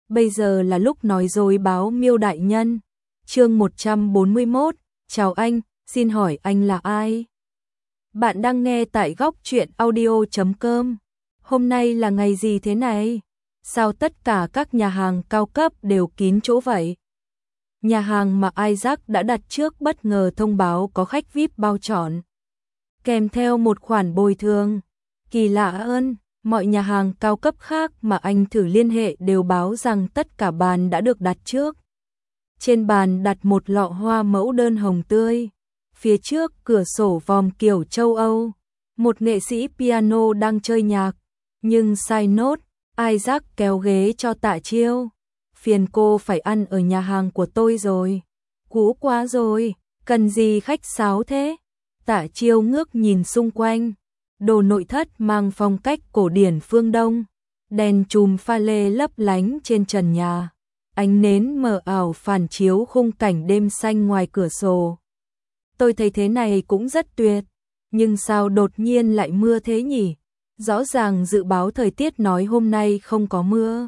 bây giờ là lúc nói dối báo Miêu đại nhân. Chương 141, chào anh, xin hỏi anh là ai? Bạn đang nghe tại góc truyện audio.com. Hôm nay là ngày gì thế này? Sao tất cả các nhà hàng cao cấp đều kín chỗ vậy? Nhà hàng mà Isaac đã đặt trước bất ngờ thông báo có khách VIP bao trọn, kèm theo một khoản bồi thường. Kỳ lạ ơn, mọi nhà hàng cao cấp khác mà anh thử liên hệ đều báo rằng tất cả bàn đã được đặt trước. Trên bàn đặt một lọ hoa mẫu đơn hồng tươi. Phía trước cửa sổ vòm kiểu châu Âu, một nghệ sĩ piano đang chơi nhạc. Nhưng sai nốt, Isaac kéo ghế cho Tạ Chiêu. Phiền cô phải ăn ở nhà hàng của tôi rồi. Cũ quá rồi, cần gì khách sáo thế? Tạ Chiêu ngước nhìn xung quanh. Đồ nội thất mang phong cách cổ điển phương Đông. Đèn chùm pha lê lấp lánh trên trần nhà. Ánh nến mờ ảo phản chiếu khung cảnh đêm xanh ngoài cửa sổ. Tôi thấy thế này cũng rất tuyệt. Nhưng sao đột nhiên lại mưa thế nhỉ? Rõ ràng dự báo thời tiết nói hôm nay không có mưa.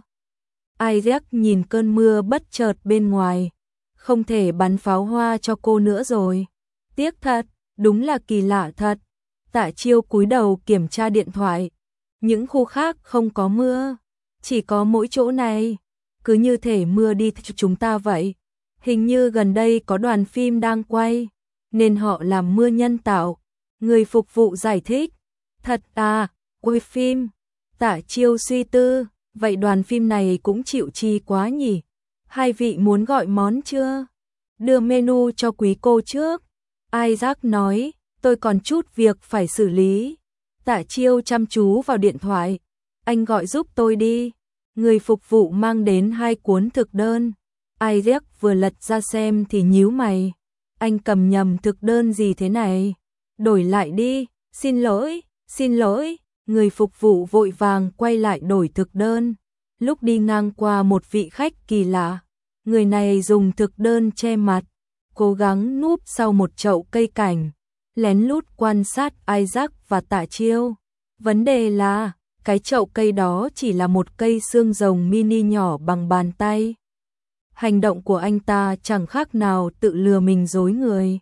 Isaac nhìn cơn mưa bất chợt bên ngoài. Không thể bắn pháo hoa cho cô nữa rồi. Tiếc thật, đúng là kỳ lạ thật. Tạ Chiêu cúi đầu kiểm tra điện thoại. Những khu khác không có mưa. Chỉ có mỗi chỗ này. Cứ như thể mưa đi theo chúng ta vậy. Hình như gần đây có đoàn phim đang quay, nên họ làm mưa nhân tạo. Người phục vụ giải thích. Thật à, quay phim. Tạ Chiêu suy tư. Vậy đoàn phim này cũng chịu chi quá nhỉ? Hai vị muốn gọi món chưa? Đưa menu cho quý cô trước. Isaac nói, tôi còn chút việc phải xử lý. Tạ Chiêu chăm chú vào điện thoại. Anh gọi giúp tôi đi. Người phục vụ mang đến 2 cuốn thực đơn. Isaac vừa lật ra xem thì nhíu mày. Anh cầm nhầm thực đơn gì thế này? Đổi lại đi, xin lỗi, xin lỗi. Người phục vụ vội vàng quay lại đổi thực đơn. Lúc đi ngang qua một vị khách kỳ lạ, người này dùng thực đơn che mặt, cố gắng núp sau một chậu cây cảnh, lén lút quan sát Isaac và Tạ Chiêu. Vấn đề là, cái chậu cây đó chỉ là một cây xương rồng mini nhỏ bằng bàn tay. Hành động của anh ta chẳng khác nào tự lừa mình dối người.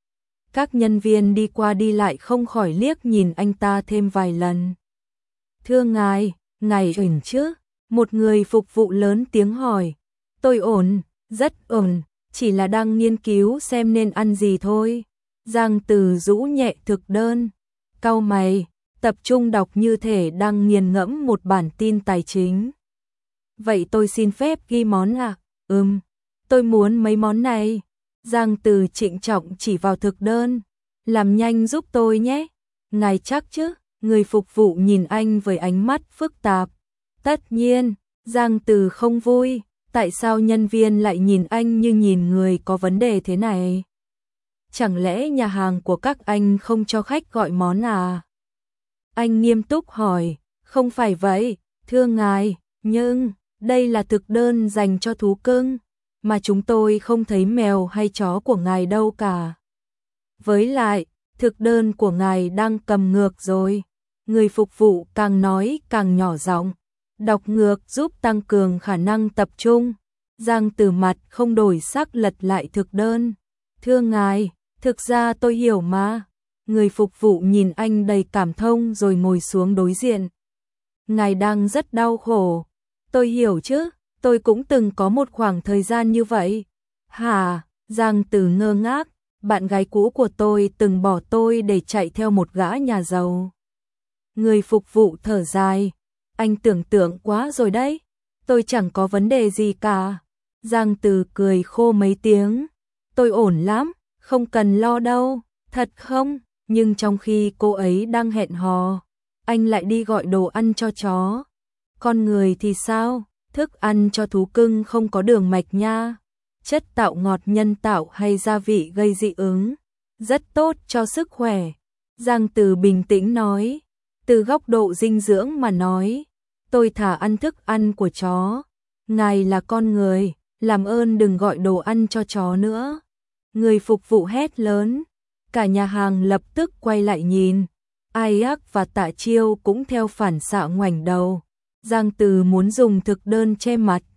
Các nhân viên đi qua đi lại không khỏi liếc nhìn anh ta thêm vài lần. Thưa ngài ổn chứ? Một người phục vụ lớn tiếng hỏi. Tôi ổn, rất ổn, chỉ là đang nghiên cứu xem nên ăn gì thôi. Giang Từ rũ nhẹ thực đơn, cau mày, tập trung đọc như thể đang nghiền ngẫm một bản tin tài chính. Vậy tôi xin phép ghi món ạ. Tôi muốn mấy món này. Giang Từ trịnh trọng chỉ vào thực đơn. Làm nhanh giúp tôi nhé. Ngài chắc chứ? Người phục vụ nhìn anh với ánh mắt phức tạp. Tất nhiên, Giang Từ không vui. Tại sao nhân viên lại nhìn anh như nhìn người có vấn đề thế này? Chẳng lẽ nhà hàng của các anh không cho khách gọi món à? Anh nghiêm túc hỏi. Không phải vậy, thưa ngài, nhưng đây là thực đơn dành cho thú cưng, mà chúng tôi không thấy mèo hay chó của ngài đâu cả. Với lại, thực đơn của ngài đang cầm ngược rồi. Người phục vụ càng nói càng nhỏ giọng. Đọc ngược giúp tăng cường khả năng tập trung. Giang Từ mặt không đổi sắc lật lại thực đơn. Thưa ngài, thực ra tôi hiểu mà. Người phục vụ nhìn anh đầy cảm thông rồi ngồi xuống đối diện. Ngài đang rất đau khổ. Tôi hiểu chứ, tôi cũng từng có một khoảng thời gian như vậy. Hả? Giang Từ ngơ ngác. Bạn gái cũ của tôi từng bỏ tôi để chạy theo một gã nhà giàu. Người phục vụ thở dài. Anh tưởng tượng quá rồi đấy. Tôi chẳng có vấn đề gì cả. Giang Từ cười khô mấy tiếng. Tôi ổn lắm, không cần lo đâu. Thật không? Nhưng trong khi cô ấy đang hẹn hò, anh lại đi gọi đồ ăn cho chó. Con người thì sao? Thức ăn cho thú cưng không có đường mạch nha. Chất tạo ngọt nhân tạo hay gia vị gây dị ứng. Rất tốt cho sức khỏe. Giang Từ bình tĩnh nói. Từ góc độ dinh dưỡng mà nói, tôi thả ăn thức ăn của chó. Ngài là con người, làm ơn đừng gọi đồ ăn cho chó nữa. Người phục vụ hét lớn. Cả nhà hàng lập tức quay lại nhìn. Isaac và Tạ Chiêu cũng theo phản xạ ngoảnh đầu. Giang Từ muốn dùng thực đơn che mặt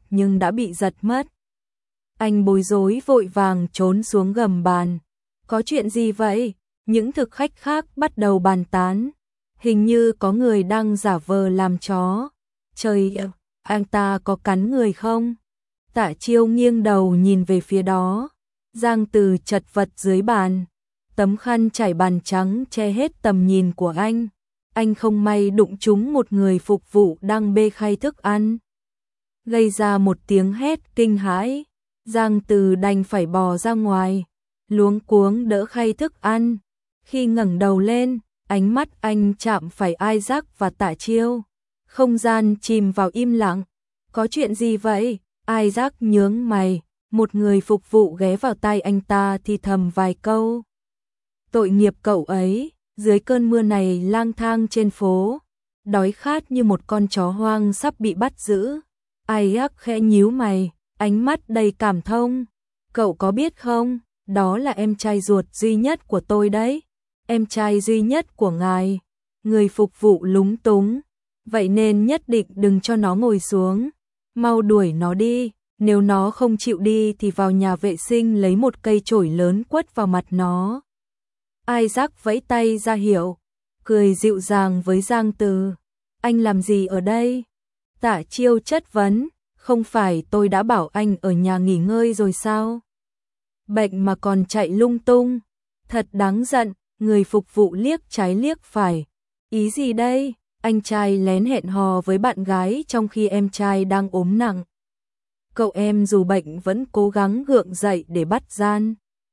nhưng đã bị giật mất. Anh bối rối vội vàng trốn xuống gầm bàn. Có chuyện gì vậy? Những thực khách khác bắt đầu bàn tán. Hình như có người đang giả vờ làm chó. Trời ơi, anh ta có cắn người không? Tạ Chiêu nghiêng đầu nhìn về phía đó. Giang Từ chật vật dưới bàn. Tấm khăn trải bàn trắng che hết tầm nhìn của anh. Anh không may đụng trúng một người phục vụ đang bê khay thức ăn. Gây ra một tiếng hét kinh hãi. Giang Từ đành phải bò ra ngoài, luống cuống đỡ khay thức ăn. Khi ngẩng đầu lên, ánh mắt anh chạm phải Isaac và Tạ Chiêu. Không gian chìm vào im lặng. Có chuyện gì vậy? Isaac nhướng mày, một người phục vụ ghé vào tai anh ta thì thầm vài câu. Tội nghiệp cậu ấy, dưới cơn mưa này lang thang trên phố, đói khát như một con chó hoang sắp bị bắt giữ. Isaac khẽ nhíu mày, ánh mắt đầy cảm thông. Cậu có biết không, đó là em trai ruột duy nhất của tôi đấy. Em trai duy nhất của ngài. Người phục vụ lúng túng. Vậy nên nhất định đừng cho nó ngồi xuống. Mau đuổi nó đi. Nếu nó không chịu đi thì vào nhà vệ sinh lấy một cây chổi lớn quất vào mặt nó. Isaac vẫy tay ra hiệu, cười dịu dàng với Giang Từ. Anh làm gì ở đây? Tạ Chiêu chất vấn. Không phải tôi đã bảo anh ở nhà nghỉ ngơi rồi sao? Bệnh mà còn chạy lung tung. Thật đáng giận. Người phục vụ liếc trái liếc phải. Ý gì đây? Anh trai lén hẹn hò với bạn gái trong khi em trai đang ốm nặng. Cậu em dù bệnh vẫn cố gắng gượng dậy để bắt gian.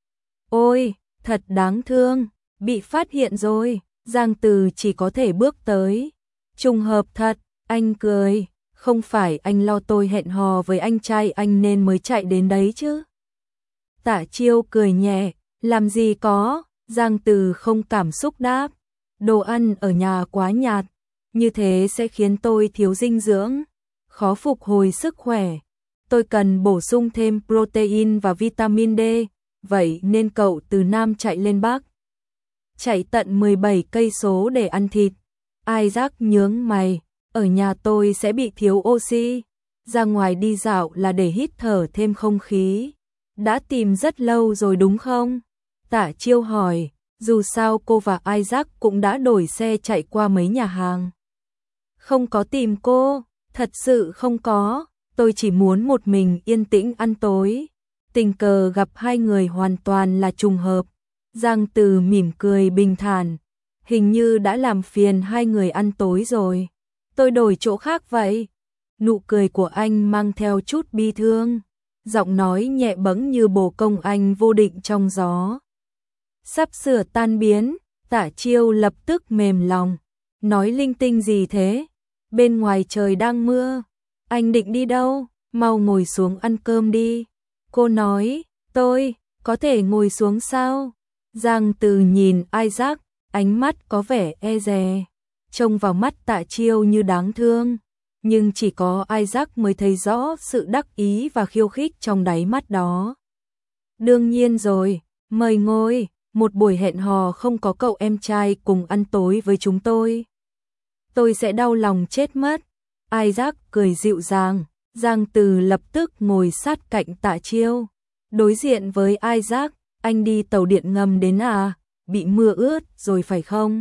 Ôi, thật đáng thương. Bị phát hiện rồi. Giang Từ chỉ có thể bước tới. Trùng hợp thật. Anh cười. Không phải anh lo tôi hẹn hò với anh trai anh nên mới chạy đến đấy chứ? Tạ Chiêu cười nhẹ. Làm gì có. Giang Từ không cảm xúc đáp. Đồ ăn ở nhà quá nhạt, như thế sẽ khiến tôi thiếu dinh dưỡng, khó phục hồi sức khỏe. Tôi cần bổ sung thêm protein và vitamin D, vậy nên cậu từ Nam chạy lên Bắc. Chạy tận 17 cây số để ăn thịt. Isaac nhướng mày, ở nhà tôi sẽ bị thiếu oxy, ra ngoài đi dạo là để hít thở thêm không khí. Đã tìm rất lâu rồi đúng không? Tạ Chiêu hỏi, dù sao cô và Isaac cũng đã đổi xe chạy qua mấy nhà hàng. Không có tìm cô, thật sự không có, tôi chỉ muốn một mình yên tĩnh ăn tối. Tình cờ gặp hai người hoàn toàn là trùng hợp. Giang Từ mỉm cười bình thản, hình như đã làm phiền hai người ăn tối rồi. Tôi đổi chỗ khác vậy. Nụ cười của anh mang theo chút bi thương, giọng nói nhẹ bẫng như bồ công anh vô định trong gió. Sắp sửa tan biến, Tạ Chiêu lập tức mềm lòng. Nói linh tinh gì thế? Bên ngoài trời đang mưa. Anh định đi đâu? Mau ngồi xuống ăn cơm đi. Cô nói, tôi có thể ngồi xuống sao? Giang Từ nhìn Isaac, ánh mắt có vẻ e dè. Trông vào mắt Tạ Chiêu như đáng thương. Nhưng chỉ có Isaac mới thấy rõ sự đắc ý và khiêu khích trong đáy mắt đó. Đương nhiên rồi, mời ngồi. Một buổi hẹn hò không có cậu em trai cùng ăn tối với chúng tôi sẽ đau lòng chết mất. Isaac cười dịu dàng. Giang Từ lập tức ngồi sát cạnh Tạ Chiêu. Đối diện với Isaac, anh đi tàu điện ngầm đến à? Bị mưa ướt rồi phải không?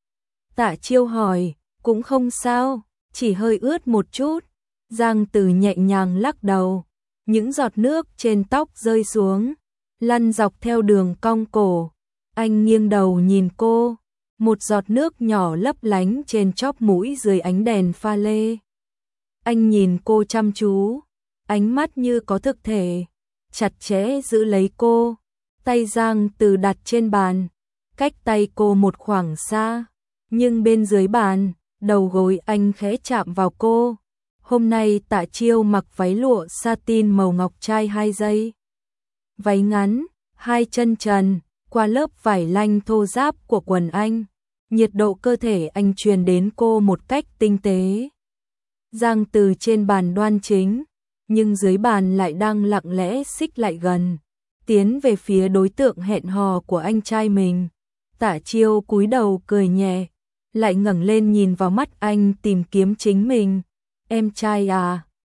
Tạ Chiêu hỏi, cũng không sao, chỉ hơi ướt một chút. Giang Từ nhẹ nhàng lắc đầu. Những giọt nước trên tóc rơi xuống, lăn dọc theo đường cong cổ. Anh nghiêng đầu nhìn cô, một giọt nước nhỏ lấp lánh trên chóp mũi dưới ánh đèn pha lê. Anh nhìn cô chăm chú, ánh mắt như có thực thể, chặt chẽ giữ lấy cô. Tay Giang Từ đặt trên bàn, cách tay cô một khoảng xa, nhưng bên dưới bàn, đầu gối anh khẽ chạm vào cô. Hôm nay Tạ Chiêu mặc váy lụa satin màu ngọc trai 2 giây. Váy ngắn, hai chân trần, qua lớp vải lanh thô ráp của quần anh. Nhiệt độ cơ thể anh truyền đến cô một cách tinh tế. Giang Từ trên bàn đoan chính, nhưng dưới bàn lại đang lặng lẽ xích lại gần, tiến về phía đối tượng hẹn hò của anh trai mình. Tạ Chiêu cúi đầu cười nhẹ, lại ngẩng lên nhìn vào mắt anh tìm kiếm chính mình. Em trai à,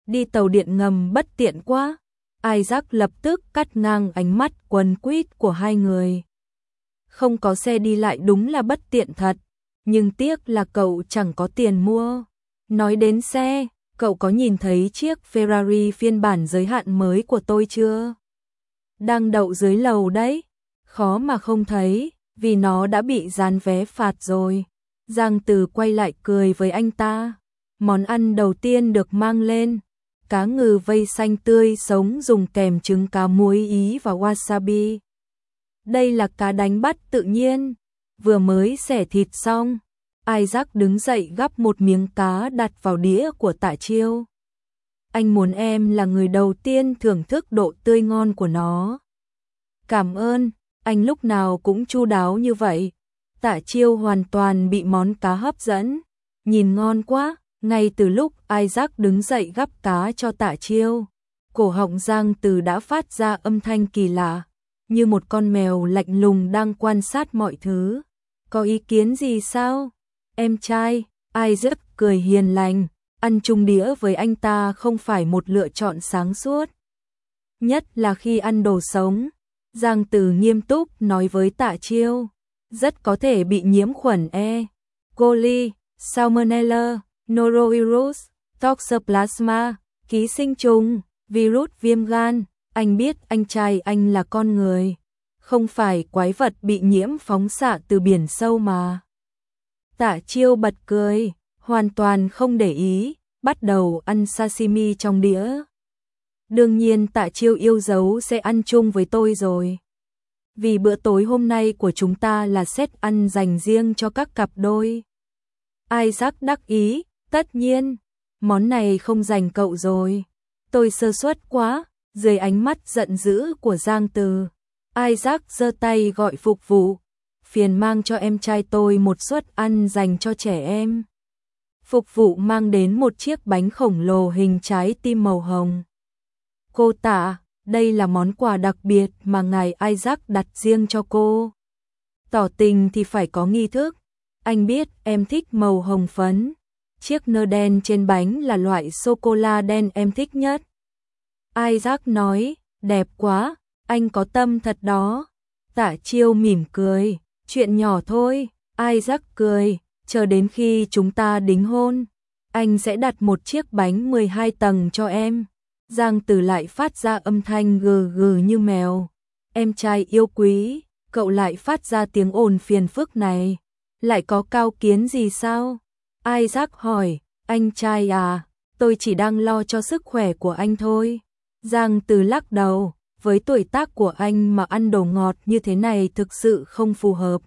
Đi tàu điện ngầm bất tiện quá. Isaac lập tức cắt ngang ánh mắt quấn quýt của hai người. Không có xe đi lại đúng là bất tiện thật, nhưng tiếc là cậu chẳng có tiền mua. Nói đến xe, cậu có nhìn thấy chiếc Ferrari phiên bản giới hạn mới của tôi chưa? Đang đậu dưới lầu đấy. Khó mà không thấy, vì nó đã bị dán vé phạt rồi. Giang Từ quay lại cười với anh ta. Món ăn đầu tiên được mang lên, cá ngừ vây xanh tươi sống dùng kèm trứng cá muối Ý và wasabi. Đây là cá đánh bắt tự nhiên, vừa mới xẻ thịt xong. Isaac đứng dậy gắp một miếng cá đặt vào đĩa của Tạ Chiêu. Anh muốn em là người đầu tiên thưởng thức độ tươi ngon của nó. Cảm ơn, anh lúc nào cũng chu đáo như vậy. Tạ Chiêu hoàn toàn bị món cá hấp dẫn. Nhìn ngon quá, ngay từ lúc Isaac đứng dậy gắp cá cho Tạ Chiêu, cổ họng Giang Từ đã phát ra âm thanh kỳ lạ, như một con mèo lạnh lùng đang quan sát mọi thứ. Có ý kiến gì sao? Em trai, Isaac cười hiền lành, ăn chung đĩa với anh ta không phải một lựa chọn sáng suốt. Nhất là khi ăn đồ sống. Giang Từ nghiêm túc nói với Tạ Chiêu, rất có thể bị nhiễm khuẩn E. coli, Salmonella, norovirus, toxoplasma, ký sinh trùng, virus viêm gan. Anh biết anh trai anh là con người, không phải quái vật bị nhiễm phóng xạ từ biển sâu mà. Tạ Chiêu bật cười, hoàn toàn không để ý, bắt đầu ăn sashimi trong đĩa. Đương nhiên Tạ Chiêu yêu dấu sẽ ăn chung với tôi rồi. Vì bữa tối hôm nay của chúng ta là set ăn dành riêng cho các cặp đôi. Isaac đắc ý, tất nhiên, món này không dành cậu rồi. Tôi sơ suất quá, dưới ánh mắt giận dữ của Giang Từ. Isaac giơ tay gọi phục vụ, phiền mang cho em trai tôi một suất ăn dành cho trẻ em. Phục vụ mang đến một chiếc bánh khổng lồ hình trái tim màu hồng. Cô Tạ, đây là món quà đặc biệt mà ngài Isaac đặt riêng cho cô. Tỏ tình thì phải có nghi thức. Anh biết em thích màu hồng phấn. Chiếc nơ đen trên bánh là loại sô-cô-la đen em thích nhất. Isaac nói, đẹp quá, anh có tâm thật đó. Tạ Chiêu mỉm cười, chuyện nhỏ thôi. Isaac cười, chờ đến khi chúng ta đính hôn, anh sẽ đặt một chiếc bánh 12 tầng cho em. Giang Từ lại phát ra âm thanh gừ gừ như mèo. Em trai yêu quý, cậu lại phát ra tiếng ồn phiền phức này. Lại có cao kiến gì sao? Isaac hỏi, anh trai à, tôi chỉ đang lo cho sức khỏe của anh thôi. Giang Từ lắc đầu, với tuổi tác của anh mà ăn đồ ngọt như thế này thực sự không phù hợp.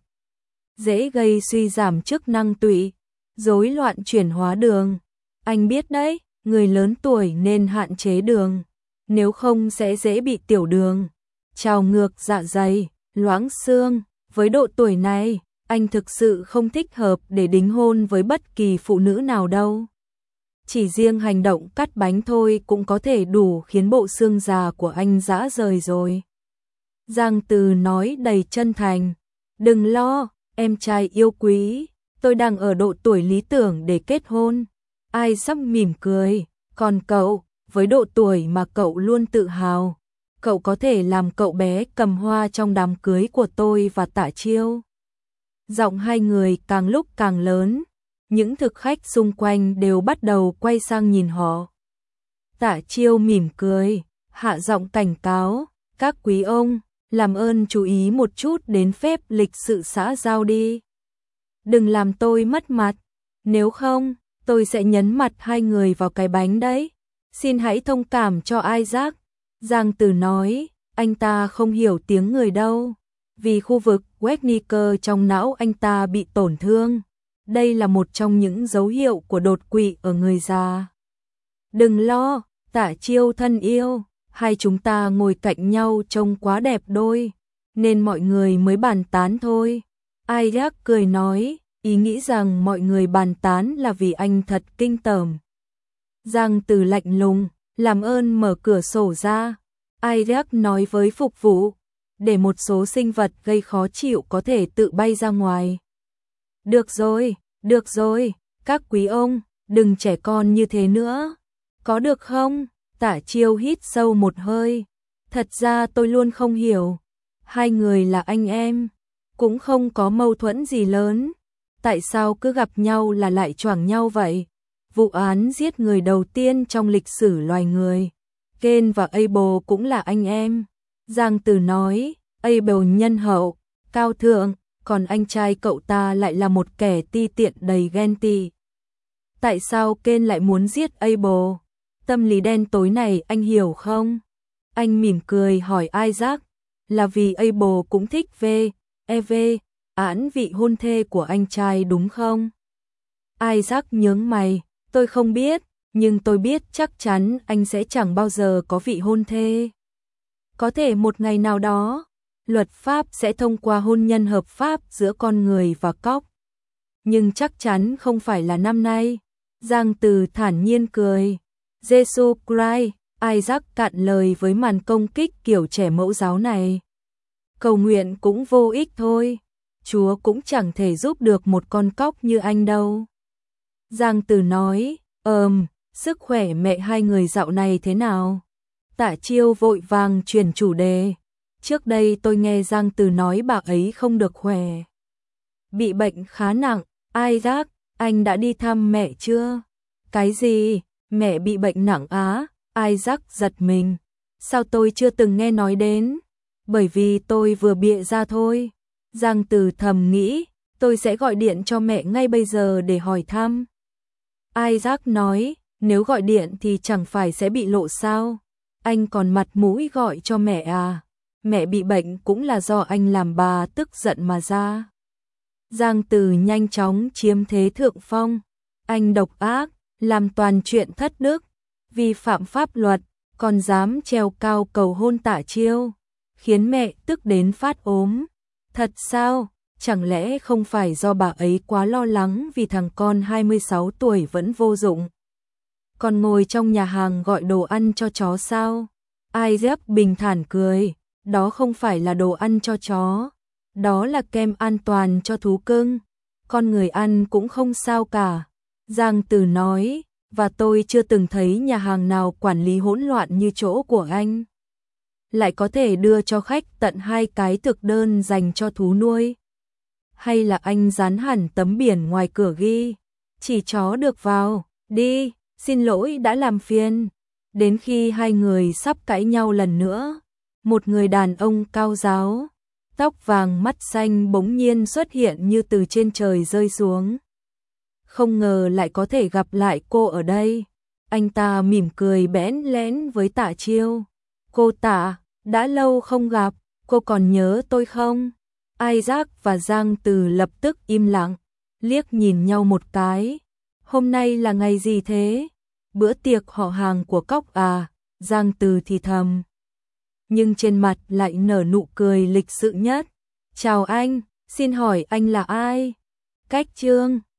Dễ gây suy giảm chức năng tụy, rối loạn chuyển hóa đường. Anh biết đấy, người lớn tuổi nên hạn chế đường, nếu không sẽ dễ bị tiểu đường, trào ngược dạ dày, loãng xương. Với độ tuổi này, anh thực sự không thích hợp để đính hôn với bất kỳ phụ nữ nào đâu. Chỉ riêng hành động cắt bánh thôi cũng có thể đủ khiến bộ xương già của anh rã rời rồi. Giang Từ nói đầy chân thành, đừng lo, em trai yêu quý, tôi đang ở độ tuổi lý tưởng để kết hôn. Isaac mỉm cười, còn cậu, với độ tuổi mà cậu luôn tự hào, cậu có thể làm cậu bé cầm hoa trong đám cưới của tôi và Tạ Chiêu. Giọng hai người càng lúc càng lớn, những thực khách xung quanh đều bắt đầu quay sang nhìn họ. Tạ Chiêu mỉm cười, hạ giọng cảnh cáo, các quý ông, làm ơn chú ý một chút đến phép lịch sự xã giao đi. Đừng làm tôi mất mặt, nếu không, tôi sẽ nhấn mặt hai người vào cái bánh đấy. Xin hãy thông cảm cho Isaac. Giang Từ nói, anh ta không hiểu tiếng người đâu, vì khu vực Wernicke trong não anh ta bị tổn thương. Đây là một trong những dấu hiệu của đột quỵ ở người già. Đừng lo, Tạ Chiêu thân yêu, hai chúng ta ngồi cạnh nhau trông quá đẹp đôi, nên mọi người mới bàn tán thôi. Isaac cười nói, ý nghĩ rằng mọi người bàn tán là vì anh thật kinh tởm. Giang Từ lạnh lùng, làm ơn mở cửa sổ ra. Isaac nói với phục vụ, để một số sinh vật gây khó chịu có thể tự bay ra ngoài. Được rồi, các quý ông, đừng trẻ con như thế nữa. Có được không? Tả Chiêu hít sâu một hơi. Thật ra tôi luôn không hiểu. Hai người là anh em, cũng không có mâu thuẫn gì lớn. Tại sao cứ gặp nhau là lại choảng nhau vậy? Vụ án giết người đầu tiên trong lịch sử loài người. Ken và Abel cũng là anh em. Giang Từ nói, Abel nhân hậu, cao thượng, còn anh trai cậu ta lại là một kẻ ti tiện đầy ghen tị. Tại sao Ken lại muốn giết Abel? Tâm lý đen tối này anh hiểu không? Anh mỉm cười hỏi Isaac, là vì Abel cũng thích V.E.V. án vị hôn thê của anh trai đúng không? Isaac nhướng mày, tôi không biết, nhưng tôi biết chắc chắn anh sẽ chẳng bao giờ có vị hôn thê. Có thể một ngày nào đó, luật pháp sẽ thông qua hôn nhân hợp pháp giữa con người và cóc. Nhưng chắc chắn không phải là năm nay. Giang Từ thản nhiên cười. Jesus Christ, Isaac cạn lời với màn công kích kiểu trẻ mẫu giáo này. Cầu nguyện cũng vô ích thôi. Chúa cũng chẳng thể giúp được một con cóc như anh đâu. Giang Từ nói, sức khỏe mẹ hai người dạo này thế nào? Tả Chiêu vội vàng chuyển chủ đề. Trước đây tôi nghe Giang Từ nói bà ấy không được khỏe. Bị bệnh khá nặng. Isaac, anh đã đi thăm mẹ chưa? Cái gì? Mẹ bị bệnh nặng á? Isaac giật mình. Sao tôi chưa từng nghe nói đến? Bởi vì tôi vừa bịa ra thôi. Giang Từ thầm nghĩ, tôi sẽ gọi điện cho mẹ ngay bây giờ để hỏi thăm. Isaac nói, nếu gọi điện thì chẳng phải sẽ bị lộ sao? Anh còn mặt mũi gọi cho mẹ à? Mẹ bị bệnh cũng là do anh làm bà tức giận mà ra. Giang Từ nhanh chóng chiếm thế thượng phong. Anh độc ác, làm toàn chuyện thất đức, vi phạm pháp luật, còn dám treo cao cầu hôn Tả Chiêu, khiến mẹ tức đến phát ốm. Thật sao? Chẳng lẽ không phải do bà ấy quá lo lắng vì thằng con 26 tuổi vẫn vô dụng, còn ngồi trong nhà hàng gọi đồ ăn cho chó sao? Isaac bình thản cười, đó không phải là đồ ăn cho chó, đó là kem an toàn cho thú cưng, con người ăn cũng không sao cả. Giang Từ nói, và tôi chưa từng thấy nhà hàng nào quản lý hỗn loạn như chỗ của anh. Lại có thể đưa cho khách tận 2 cái thực đơn dành cho thú nuôi. Hay là anh dán hẳn tấm biển ngoài cửa ghi, chỉ chó được vào, đi, xin lỗi đã làm phiền. Đến khi hai người sắp cãi nhau lần nữa, một người đàn ông cao ráo, tóc vàng mắt xanh bỗng nhiên xuất hiện như từ trên trời rơi xuống. Không ngờ lại có thể gặp lại cô ở đây. Anh ta mỉm cười bẽn lẽn với Tả Chiêu. Cô Tả, đã lâu không gặp, cô còn nhớ tôi không? Isaac và Giang Từ lập tức im lặng, liếc nhìn nhau một cái. Hôm nay là ngày gì thế? Bữa tiệc họ hàng của cóc à? Giang Từ thì thầm, nhưng trên mặt lại nở nụ cười lịch sự nhất. Chào anh, xin hỏi anh là ai? Cách Trương.